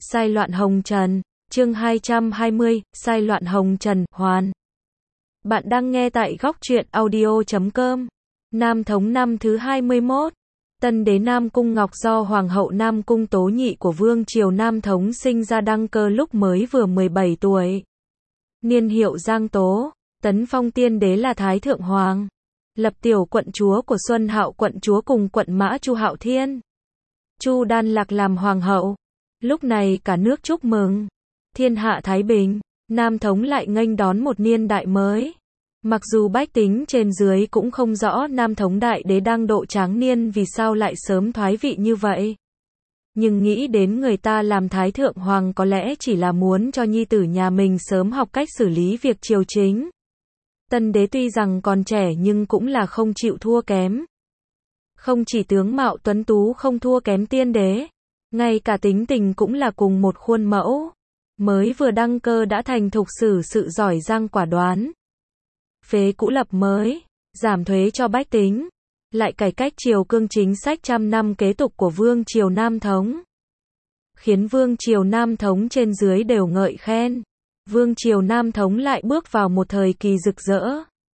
Sai loạn hồng trần, chương 220, sai loạn hồng trần, hoàn. Bạn đang nghe tại góc truyện audio.com. Nam Thống năm thứ 21. Tân đế Nam Cung Ngọc do Hoàng hậu Nam Cung Tố Nhị của Vương triều Nam Thống sinh ra đăng cơ lúc mới vừa 17 tuổi. Niên hiệu Giang Tố, tấn phong tiên đế là Thái Thượng Hoàng. Lập tiểu quận chúa của Xuân Hạo quận chúa cùng quận mã Chu Hạo Thiên. Chu Đan Lạc làm hoàng hậu. Lúc này cả nước chúc mừng. Thiên hạ thái bình, Nam Thống lại nghênh đón một niên đại mới. Mặc dù bách tính trên dưới cũng không rõ Nam Thống đại đế đang độ tráng niên vì sao lại sớm thoái vị như vậy. Nhưng nghĩ đến người ta làm Thái Thượng Hoàng có lẽ chỉ là muốn cho nhi tử nhà mình sớm học cách xử lý việc triều chính. Tân đế tuy rằng còn trẻ nhưng cũng là không chịu thua kém. Không chỉ tướng mạo tuấn tú không thua kém tiên đế, ngay cả tính tình cũng là cùng một khuôn mẫu. Mới vừa đăng cơ đã thành thục xử sự giỏi giang quả đoán. Phế cũ lập mới, giảm thuế cho bách tính, lại cải cách triều cương chính sách trăm năm kế tục của Vương triều Nam Thống. Khiến Vương triều Nam Thống trên dưới đều ngợi khen. Vương triều Nam Thống lại bước vào một thời kỳ rực rỡ.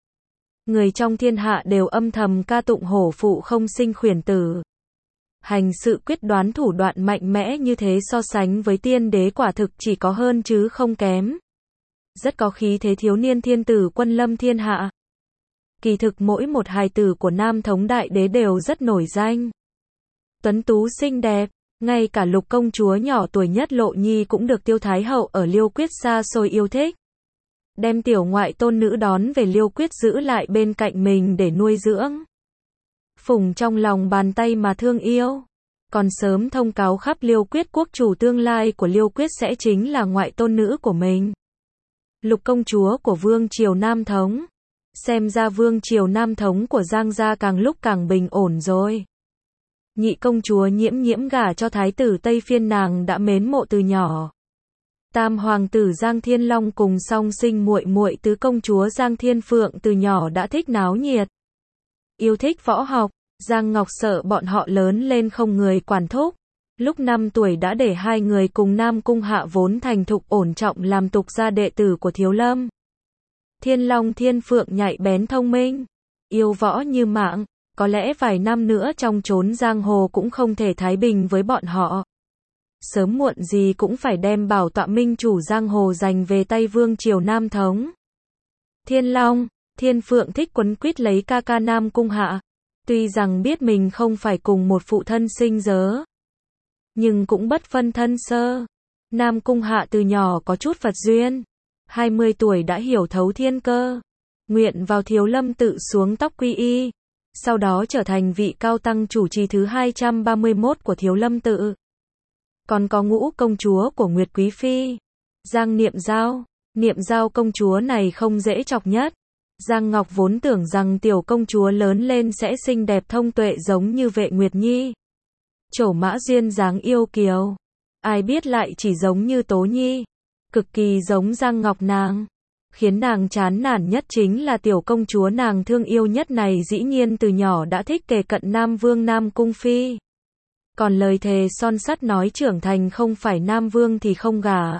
Người trong thiên hạ đều âm thầm ca tụng hổ phụ không sinh khuyển tử. Hành sự quyết đoán thủ đoạn mạnh mẽ như thế so sánh với tiên đế quả thực chỉ có hơn chứ không kém. Rất có khí thế thiếu niên thiên tử quân lâm thiên hạ. Kỳ thực mỗi một hài tử của Nam Thống đại đế đều rất nổi danh. Tuấn tú xinh đẹp, ngay cả Lục công chúa nhỏ tuổi nhất Lộ Nhi cũng được Tiêu Thái hậu ở Liêu Quyết xa xôi yêu thích. Đem tiểu ngoại tôn nữ đón về Liêu Quyết giữ lại bên cạnh mình để nuôi dưỡng. Phùng trong lòng bàn tay mà thương yêu. Còn sớm thông cáo khắp Liêu Quyết quốc chủ tương lai của Liêu Quyết sẽ chính là ngoại tôn nữ của mình. Lục công chúa của Vương triều Nam Thống. Xem ra Vương triều Nam Thống của Giang gia càng lúc càng bình ổn rồi. Nhị công chúa Nhiễm Nhiễm gả cho thái tử Tây Phiên nàng đã mến mộ từ nhỏ. Tam hoàng tử Giang Thiên Long cùng song sinh muội muội tứ công chúa Giang Thiên Phượng từ nhỏ đã thích náo nhiệt. Yêu thích võ học, Giang Ngọc sợ bọn họ lớn lên không người quản thúc. Lúc 5 tuổi đã để hai người cùng Nam Cung Hạ vốn thành thục ổn trọng làm tục gia đệ tử của Thiếu Lâm. Thiên Long Thiên Phượng nhạy bén thông minh, yêu võ như mạng, có lẽ vài năm nữa trong chốn giang hồ cũng không thể thái bình với bọn họ. Sớm muộn gì cũng phải đem bảo tọa minh chủ giang hồ giành về tay Vương triều Nam Thống. Thiên Long, Thiên Phượng thích quấn quýt lấy ca ca Nam Cung Hạ. Tuy rằng biết mình không phải cùng một phụ thân sinh dớ, nhưng cũng bất phân thân sơ. Nam Cung Hạ từ nhỏ có chút Phật duyên. 20 tuổi đã hiểu thấu thiên cơ. Nguyện vào Thiếu Lâm tự xuống tóc quy y. Sau đó trở thành vị cao tăng chủ trì thứ 231 của Thiếu Lâm tự. Còn có ngũ công chúa của Nguyệt Quý Phi, Giang Niệm Giao. Niệm Giao công chúa này không dễ chọc nhất. Giang Ngọc vốn tưởng rằng tiểu công chúa lớn lên sẽ xinh đẹp thông tuệ giống như Vệ Nguyệt Nhi. Trổ mã duyên dáng yêu kiều. Ai biết lại chỉ giống như Tố Nhi. Cực kỳ giống Giang Ngọc nàng. Khiến nàng chán nản nhất chính là tiểu công chúa nàng thương yêu nhất này dĩ nhiên từ nhỏ đã thích kề cận Nam Vương Nam Cung Phi. Còn lời thề son sắt nói trưởng thành không phải Nam Vương thì không gả.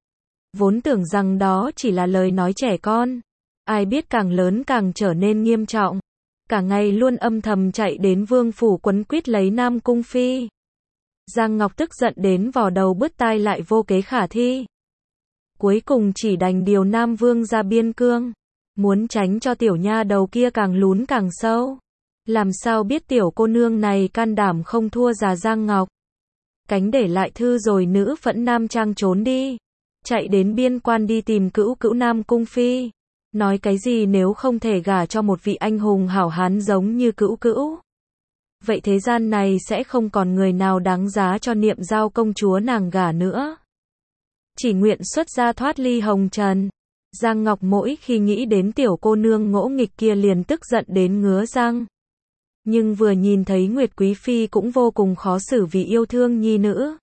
Vốn tưởng rằng đó chỉ là lời nói trẻ con. Ai biết càng lớn càng trở nên nghiêm trọng. Cả ngày luôn âm thầm chạy đến vương phủ quấn quýt lấy Nam Cung Phi. Giang Ngọc tức giận đến vò đầu bứt tai lại vô kế khả thi. Cuối cùng chỉ đành điều Nam Vương ra biên cương. Muốn tránh cho tiểu nha đầu kia càng lún càng sâu. Làm sao biết tiểu cô nương này can đảm không thua già Giang Ngọc. Cánh để lại thư rồi nữ phẫn Nam Trang trốn đi. Chạy đến biên quan đi tìm cữu cữu Nam Cung Phi. Nói cái gì nếu không thể gả cho một vị anh hùng hảo hán giống như cữu cữu. Vậy thế gian này sẽ không còn người nào đáng giá cho Niệm Giao công chúa nàng gả nữa. Chỉ nguyện xuất gia thoát ly hồng trần. Giang Ngọc mỗi khi nghĩ đến tiểu cô nương ngỗ nghịch kia liền tức giận đến ngứa răng. Nhưng vừa nhìn thấy Nguyệt Quý Phi cũng vô cùng khó xử vì yêu thương nhi nữ.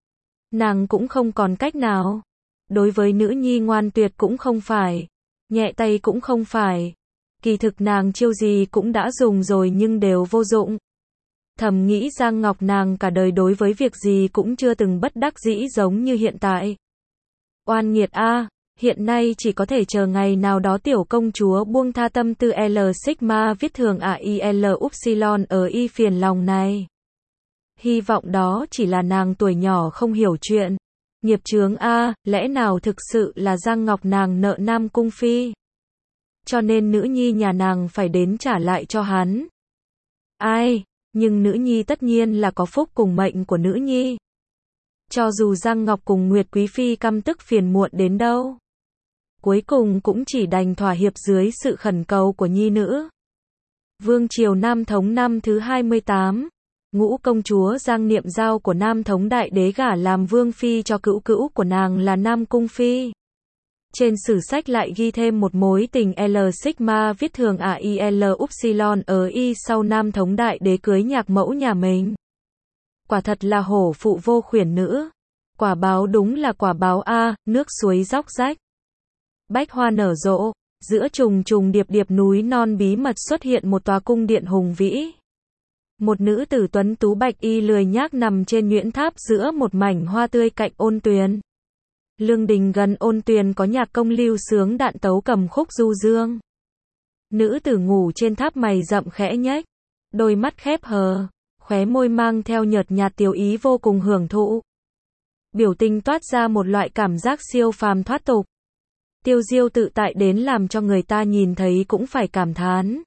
Nàng cũng không còn cách nào. Đối với nữ nhi ngoan tuyệt cũng không phải. Nhẹ tay cũng không phải. Kỳ thực nàng chiêu gì cũng đã dùng rồi nhưng đều vô dụng. Thầm nghĩ Giang Ngọc nàng cả đời đối với việc gì cũng chưa từng bất đắc dĩ giống như hiện tại. Oan nghiệt a, hiện nay chỉ có thể chờ ngày nào đó tiểu công chúa buông tha tâm tư L Sigma viết thường AIL Upsilon ở y phiền lòng này. Hy vọng đó chỉ là nàng tuổi nhỏ không hiểu chuyện. Nghiệp chướng a, lẽ nào thực sự là Giang Ngọc nàng nợ Nam Cung Phi? Cho nên nữ nhi nhà nàng phải đến trả lại cho hắn. Ai, nhưng nữ nhi tất nhiên là có phúc cùng mệnh của nữ nhi. Cho dù Giang Ngọc cùng Nguyệt Quý Phi căm tức phiền muộn đến đâu, cuối cùng cũng chỉ đành thỏa hiệp dưới sự khẩn cầu của nhi nữ. Vương triều Nam Thống năm thứ 28, ngũ công chúa Giang Niệm Giao của Nam Thống Đại Đế gả làm vương phi cho cữu cữu của nàng là Nam Cung Phi. Trên sử sách lại ghi thêm một mối tình L Sigma viết thường AIL Upsilon ở y sau Nam Thống Đại Đế cưới nhạc mẫu nhà mình. Quả thật là hổ phụ vô khuyển nữ. Quả báo đúng là quả báo a, nước suối róc rách. Bách hoa nở rộ, giữa trùng trùng điệp điệp núi non bí mật xuất hiện một tòa cung điện hùng vĩ. Một nữ tử tuấn tú bạch y lười nhác nằm trên nhuyễn tháp giữa một mảnh hoa tươi cạnh ôn tuyền. Lương đình gần ôn tuyền có nhạc công lưu sướng đạn tấu cầm khúc du dương. Nữ tử ngủ trên tháp mày rậm khẽ nhếch, đôi mắt khép hờ, khóe môi mang theo nhợt nhạt tiêu ý vô cùng hưởng thụ. Biểu tình toát ra một loại cảm giác siêu phàm thoát tục. Tiêu diêu tự tại đến làm cho người ta nhìn thấy cũng phải cảm thán.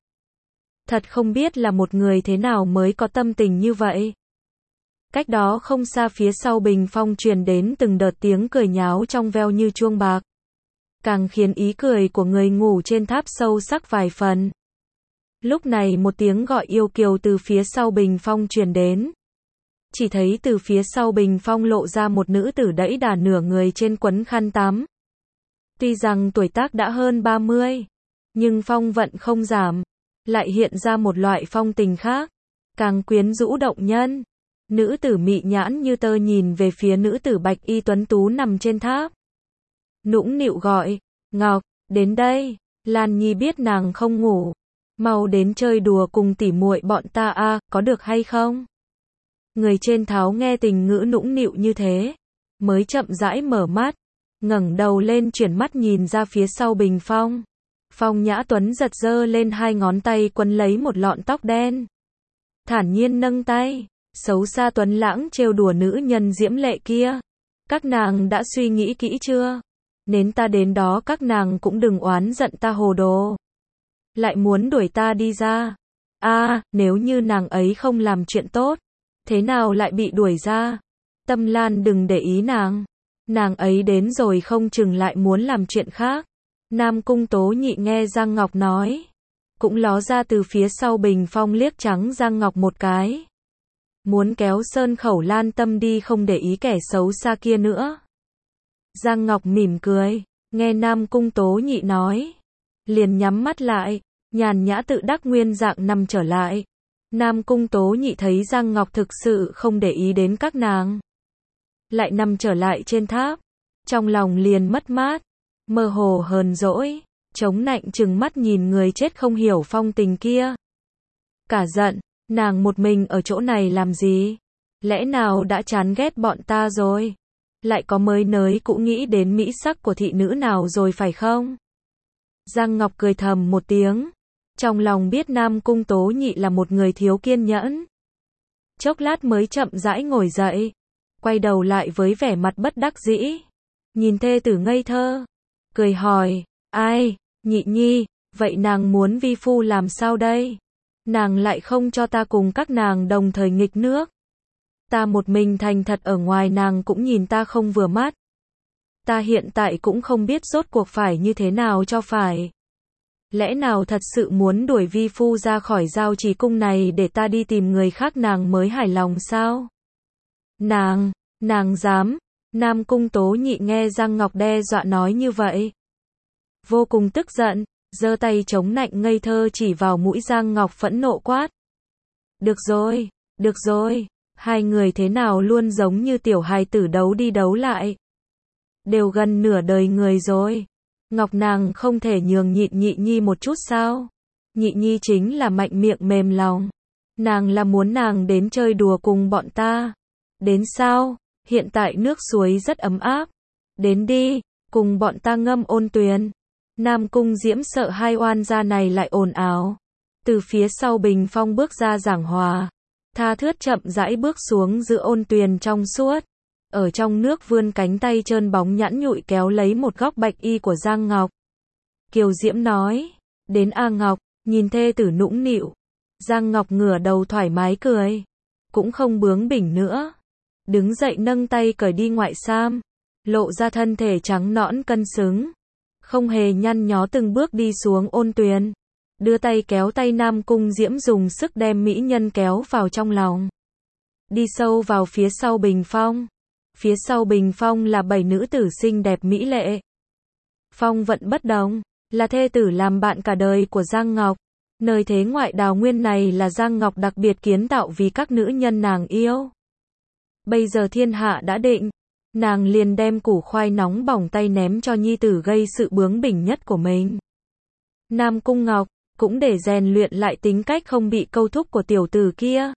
Thật không biết là một người thế nào mới có tâm tình như vậy. Cách đó không xa phía sau bình phong truyền đến từng đợt tiếng cười nháo trong veo như chuông bạc. Càng khiến ý cười của người ngủ trên tháp sâu sắc vài phần. Lúc này một tiếng gọi yêu kiều từ phía sau bình phong truyền đến. Chỉ thấy từ phía sau bình phong lộ ra một nữ tử đẫy đà nửa người trên quấn khăn tắm. Tuy rằng tuổi tác đã hơn 30, nhưng phong vận không giảm, lại hiện ra một loại phong tình khác, càng quyến rũ động nhân. Nữ tử mị nhãn như tơ nhìn về phía nữ tử bạch y tuấn tú nằm trên tháp. Nũng nịu gọi, Ngọc, đến đây, Lan Nhi biết nàng không ngủ. Mau đến chơi đùa cùng tỉ muội bọn ta a, có được hay không? Người trên tháo nghe tình ngữ nũng nịu như thế, mới chậm rãi mở mắt, ngẩng đầu lên chuyển mắt nhìn ra phía sau bình phong. Phong Nhã Tuấn giật giơ lên hai ngón tay quấn lấy một lọn tóc đen. Thản nhiên nâng tay, xấu xa tuấn lãng trêu đùa nữ nhân diễm lệ kia. Các nàng đã suy nghĩ kỹ chưa? Nến ta đến đó các nàng cũng đừng oán giận ta hồ đồ. Lại muốn đuổi ta đi ra. Nếu như nàng ấy không làm chuyện tốt, thế nào lại bị đuổi ra? Tâm Lan đừng để ý nàng. Nàng ấy đến rồi không chừng lại muốn làm chuyện khác. Nam Cung Tố Nhị nghe Giang Ngọc nói, cũng ló ra từ phía sau bình phong liếc trắng Giang Ngọc một cái. Muốn kéo Sơn Khẩu Lan Tâm đi không để ý kẻ xấu xa kia nữa. Giang Ngọc mỉm cười, nghe Nam Cung Tố Nhị nói, liền nhắm mắt lại, nhàn nhã tự đắc nguyên dạng nằm trở lại. Nam Cung Tố Nhị thấy Giang Ngọc thực sự không để ý đến các nàng, lại nằm trở lại trên tháp, trong lòng liền mất mát, mơ hồ hờn dỗi, chống nạnh trừng mắt nhìn người chết không hiểu phong tình kia. Cả giận, nàng một mình ở chỗ này làm gì? Lẽ nào đã chán ghét bọn ta rồi? Lại có mới nới cũng nghĩ đến mỹ sắc của thị nữ nào rồi phải không? Giang Ngọc cười thầm một tiếng, trong lòng biết Nam Cung Tố Nhị là một người thiếu kiên nhẫn. Chốc lát mới chậm rãi ngồi dậy, quay đầu lại với vẻ mặt bất đắc dĩ, nhìn thê tử ngây thơ, cười hỏi, ai, Nhị Nhi, vậy nàng muốn vi phu làm sao đây? Nàng lại không cho ta cùng các nàng đồng thời nghịch nước. Ta một mình thành thật ở ngoài nàng cũng nhìn ta không vừa mắt. Ta hiện tại cũng không biết rốt cuộc phải như thế nào cho phải. Lẽ nào thật sự muốn đuổi vi phu ra khỏi Giao Trì cung này để ta đi tìm người khác nàng mới hài lòng sao? Nàng dám. Nam Cung Tố Nhị nghe Giang Ngọc đe dọa nói như vậy, vô cùng tức giận, giơ tay chống nạnh ngây thơ chỉ vào mũi Giang Ngọc phẫn nộ quát. Được rồi, hai người thế nào luôn giống như tiểu hài tử đấu đi đấu lại. Đều gần nửa đời người rồi. Ngọc nàng không thể nhường Nhị Nhi một chút sao? Nhị Nhi chính là mạnh miệng mềm lòng. Nàng là muốn nàng đến chơi đùa cùng bọn ta. Đến sao? Hiện tại nước suối rất ấm áp. Đến đi, cùng bọn ta ngâm ôn tuyền. Nam Cung Diễm sợ hai oan gia này lại ồn ào. Từ phía sau bình phong bước ra Giảng Hòa. Tha thướt chậm rãi bước xuống giữa ôn tuyền trong suốt. Ở trong nước vươn cánh tay trơn bóng nhẵn nhụi kéo lấy một góc bạch y của Giang Ngọc. Kiều Diễm nói, đến A Ngọc, nhìn thê tử nũng nịu. Giang Ngọc ngửa đầu thoải mái cười. Cũng không bướng bỉnh nữa. Đứng dậy nâng tay cởi đi ngoại sam. Lộ ra thân thể trắng nõn cân xứng. Không hề nhăn nhó từng bước đi xuống ôn tuyền. Đưa tay kéo tay Nam Cung Diễm dùng sức đem mỹ nhân kéo vào trong lòng. Đi sâu vào phía sau bình phong. Phía sau bình phong là 7 nữ tử xinh đẹp mỹ lệ. Phong vận bất đồng, là thê tử làm bạn cả đời của Giang Ngọc. Nơi thế ngoại đào nguyên này là Giang Ngọc đặc biệt kiến tạo vì các nữ nhân nàng yêu. Bây giờ thiên hạ đã định, nàng liền đem củ khoai nóng bỏng tay ném cho nhi tử gây sự bướng bỉnh nhất của mình. Nam Cung Ngọc, cũng để rèn luyện lại tính cách không bị câu thúc của tiểu tử kia.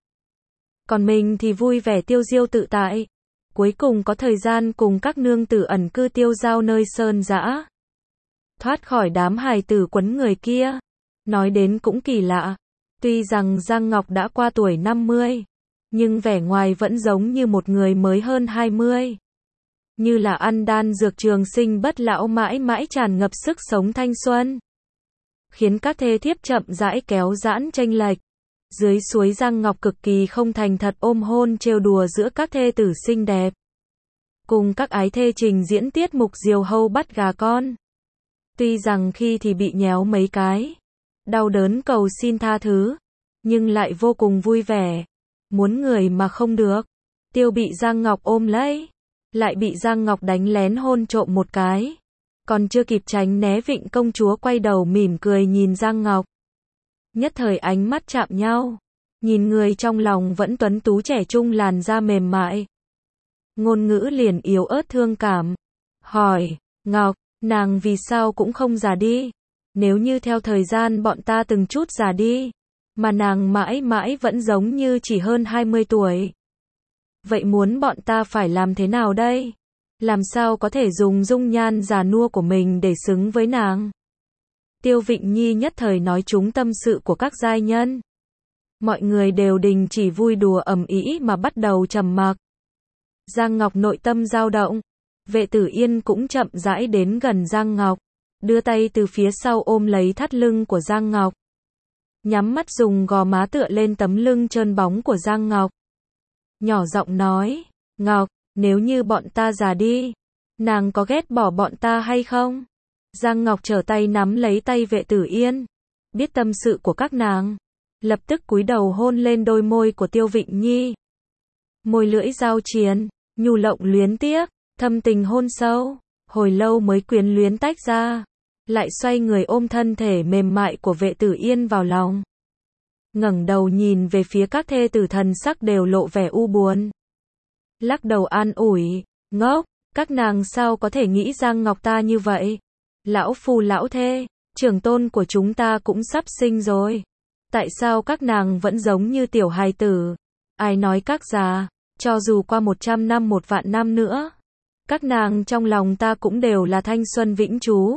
Còn mình thì vui vẻ tiêu diêu tự tại. Cuối cùng có thời gian cùng các nương tử ẩn cư tiêu dao nơi sơn dã. Thoát khỏi đám hài tử quấn người kia. Nói đến cũng kỳ lạ. Tuy rằng Giang Ngọc đã qua tuổi 50, nhưng vẻ ngoài vẫn giống như một người mới hơn 20. Như là ăn đan dược trường sinh bất lão mãi mãi tràn ngập sức sống thanh xuân. Khiến các thê thiếp chậm rãi kéo giãn chênh lệch. Dưới suối Giang Ngọc cực kỳ không thành thật ôm hôn trêu đùa giữa các thê tử xinh đẹp. Cùng các ái thê trình diễn tiết mục diều hâu bắt gà con. Tuy rằng khi thì bị nhéo mấy cái, đau đớn cầu xin tha thứ, nhưng lại vô cùng vui vẻ. Muốn người mà không được. Tiêu bị Giang Ngọc ôm lấy, lại bị Giang Ngọc đánh lén hôn trộm một cái. Còn chưa kịp tránh né Vịnh công chúa quay đầu mỉm cười nhìn Giang Ngọc. Nhất thời ánh mắt chạm nhau. Nhìn người trong lòng vẫn tuấn tú trẻ trung làn da mềm mại. Ngôn ngữ liền yếu ớt thương cảm. Hỏi, Ngọc, nàng vì sao cũng không già đi? Nếu như theo thời gian bọn ta từng chút già đi, mà nàng mãi mãi vẫn giống như chỉ hơn 20 tuổi. Vậy muốn bọn ta phải làm thế nào đây? Làm sao có thể dùng dung nhan già nua của mình để xứng với nàng? Tiêu Vịnh Nhi nhất thời nói trúng tâm sự của các giai nhân. Mọi người đều đình chỉ vui đùa ầm ĩ mà bắt đầu trầm mặc. Giang Ngọc nội tâm dao động. Vệ Tử Yên cũng chậm rãi đến gần Giang Ngọc, đưa tay từ phía sau ôm lấy thắt lưng của Giang Ngọc. Nhắm mắt dùng gò má tựa lên tấm lưng trơn bóng của Giang Ngọc. Nhỏ giọng nói, Ngọc, nếu như bọn ta già đi, nàng có ghét bỏ bọn ta hay không? Giang Ngọc trở tay nắm lấy tay Vệ Tử Yên, biết tâm sự của các nàng, lập tức cúi đầu hôn lên đôi môi của Tiêu Vịnh Nhi. Môi lưỡi giao triền, nhu lộng luyến tiếc, thâm tình hôn sâu, hồi lâu mới quyến luyến tách ra, lại xoay người ôm thân thể mềm mại của Vệ Tử Yên vào lòng. Ngẩng đầu nhìn về phía các thê tử thần sắc đều lộ vẻ u buồn. Lắc đầu an ủi, ngốc, các nàng sao có thể nghĩ Giang Ngọc ta như vậy? Lão phu lão thê, trưởng tôn của chúng ta cũng sắp sinh rồi. Tại sao các nàng vẫn giống như tiểu hài tử? Ai nói các già, cho dù qua 100 năm 1 vạn năm nữa, các nàng trong lòng ta cũng đều là thanh xuân vĩnh trú.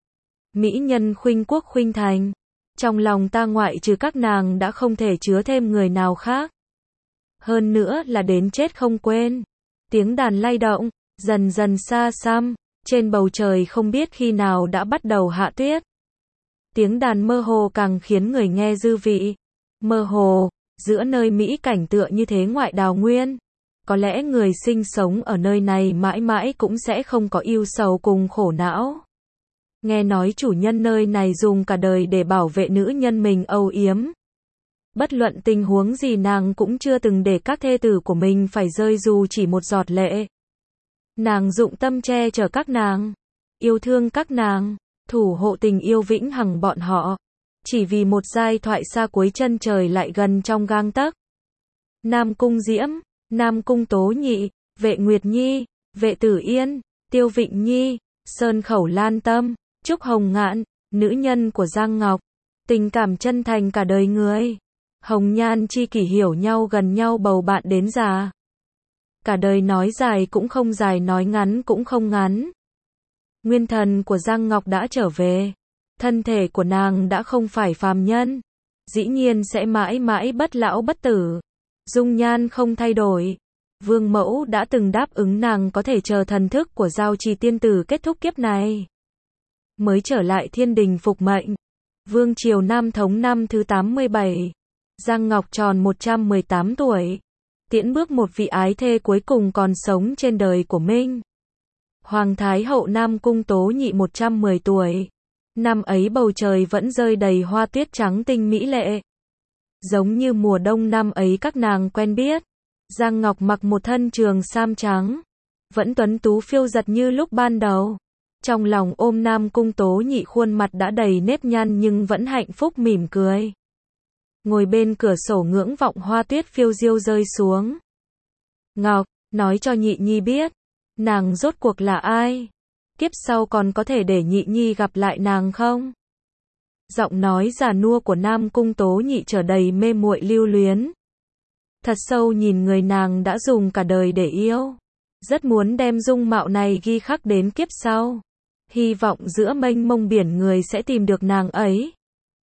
Mỹ nhân khuynh quốc khuynh thành. Trong lòng ta ngoại trừ các nàng đã không thể chứa thêm người nào khác. Hơn nữa là đến chết không quên. Tiếng đàn lay động, dần dần xa xăm, trên bầu trời không biết khi nào đã bắt đầu hạ tuyết. Tiếng đàn mơ hồ càng khiến người nghe dư vị. Mơ hồ, giữa nơi mỹ cảnh tựa như thế ngoại đào nguyên. Có lẽ người sinh sống ở nơi này mãi mãi cũng sẽ không có ưu sầu cùng khổ não. Nghe nói chủ nhân nơi này dùng cả đời để bảo vệ nữ nhân mình âu yếm. Bất luận tình huống gì nàng cũng chưa từng để các thê tử của mình phải rơi dù chỉ một giọt lệ. Nàng dụng tâm che chở các nàng, yêu thương các nàng, thủ hộ tình yêu vĩnh hằng bọn họ. Chỉ vì một giai thoại xa cuối chân trời lại gần trong gang tấc. Nam Cung Diễm, Nam Cung Tố Nhị, Vệ Nguyệt Nhi, Vệ Tử Yên, Tiêu Vịnh Nhi, Sơn Khẩu Lan Tâm, Trúc Hồng Ngạn, nữ nhân của Giang Ngọc, tình cảm chân thành cả đời người. Hồng nhan chi kỷ hiểu nhau gần nhau bầu bạn đến già. Cả đời nói dài cũng không dài, nói ngắn cũng không ngắn. Nguyên thần của Giang Ngọc đã trở về. Thân thể của nàng đã không phải phàm nhân. Dĩ nhiên sẽ mãi mãi bất lão bất tử. Dung nhan không thay đổi. Vương mẫu đã từng đáp ứng nàng có thể chờ thần thức của Giao Trì tiên tử kết thúc kiếp này mới trở lại thiên đình phục mệnh. Vương triều Nam Thống năm thứ 87. Giang Ngọc tròn 118 tuổi. Tiễn bước một vị ái thê cuối cùng còn sống trên đời của mình. Hoàng Thái hậu Nam Cung Tố Nhị 110 tuổi. Năm ấy bầu trời vẫn rơi đầy hoa tuyết trắng tinh mỹ lệ. Giống như mùa đông năm ấy các nàng quen biết. Giang Ngọc mặc một thân trường sam trắng. Vẫn tuấn tú phiêu giật như lúc ban đầu. Trong lòng ôm Nam Cung Tố Nhị, khuôn mặt đã đầy nếp nhăn nhưng vẫn hạnh phúc mỉm cười. Ngồi bên cửa sổ ngưỡng vọng hoa tuyết phiêu diêu rơi xuống. Ngọc, nói cho Nhị Nhi biết, nàng rốt cuộc là ai? Kiếp sau còn có thể để Nhị Nhi gặp lại nàng không? Giọng nói già nua của Nam Cung Tố Nhị trở đầy mê muội lưu luyến. Thật sâu nhìn người nàng đã dùng cả đời để yêu. Rất muốn đem dung mạo này ghi khắc đến kiếp sau. Hy vọng giữa mênh mông biển người sẽ tìm được nàng ấy.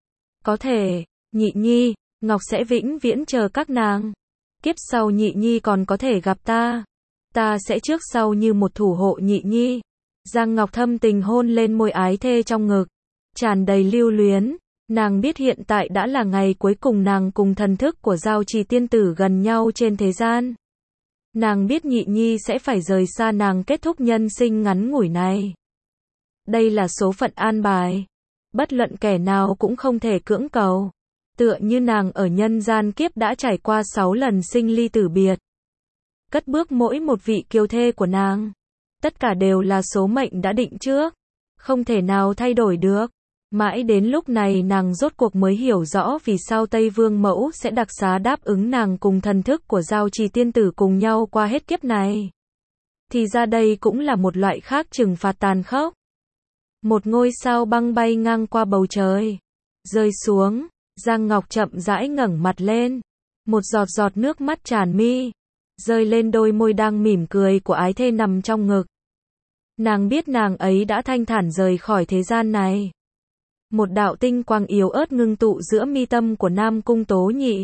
Có thể, Nhị Nhi, Ngọc sẽ vĩnh viễn chờ các nàng. Kiếp sau Nhị Nhi còn có thể gặp ta. Ta sẽ trước sau như một thủ hộ Nhị Nhi. Giang Ngọc thâm tình hôn lên môi ái thê trong ngực. Tràn đầy lưu luyến. Nàng biết hiện tại đã là ngày cuối cùng nàng cùng thần thức của Giao Trì tiên tử gần nhau trên thế gian. Nàng biết Nhị Nhi sẽ phải rời xa nàng kết thúc nhân sinh ngắn ngủi này. Đây là số phận an bài. Bất luận kẻ nào cũng không thể cưỡng cầu. Tựa như nàng ở nhân gian kiếp đã trải qua 6 lần sinh ly tử biệt. Cất bước mỗi một vị kiều thê của nàng. Tất cả đều là số mệnh đã định trước. Không thể nào thay đổi được. Mãi đến lúc này nàng rốt cuộc mới hiểu rõ vì sao Tây Vương Mẫu sẽ đặc xá đáp ứng nàng cùng thần thức của Giao Trì tiên tử cùng nhau qua hết kiếp này. Thì ra đây cũng là một loại khác trừng phạt tàn khốc. Một ngôi sao băng bay ngang qua bầu trời. Rơi xuống, Giang Ngọc chậm rãi ngẩng mặt lên. Một giọt giọt nước mắt tràn mi. Rơi lên đôi môi đang mỉm cười của ái thê nằm trong ngực. Nàng biết nàng ấy đã thanh thản rời khỏi thế gian này. Một đạo tinh quang yếu ớt ngưng tụ giữa mi tâm của Nam Cung Tố Nhị.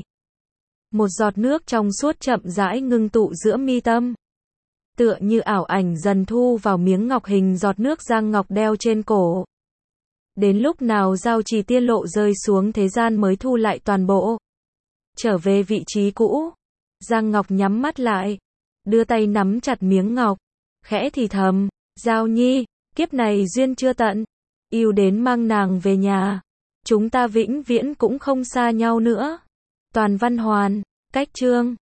Một giọt nước trong suốt chậm rãi ngưng tụ giữa mi tâm. Tựa như ảo ảnh dần thu vào miếng ngọc hình giọt nước Giang Ngọc đeo trên cổ. Đến lúc nào Giao Trì tiên lộ rơi xuống thế gian mới thu lại toàn bộ. Trở về vị trí cũ. Giang Ngọc nhắm mắt lại. Đưa tay nắm chặt miếng ngọc. Khẽ thì thầm, Giao Nhi, kiếp này duyên chưa tận. Yêu đến mang nàng về nhà. Chúng ta vĩnh viễn cũng không xa nhau nữa. Toàn văn hoàn, cách chương.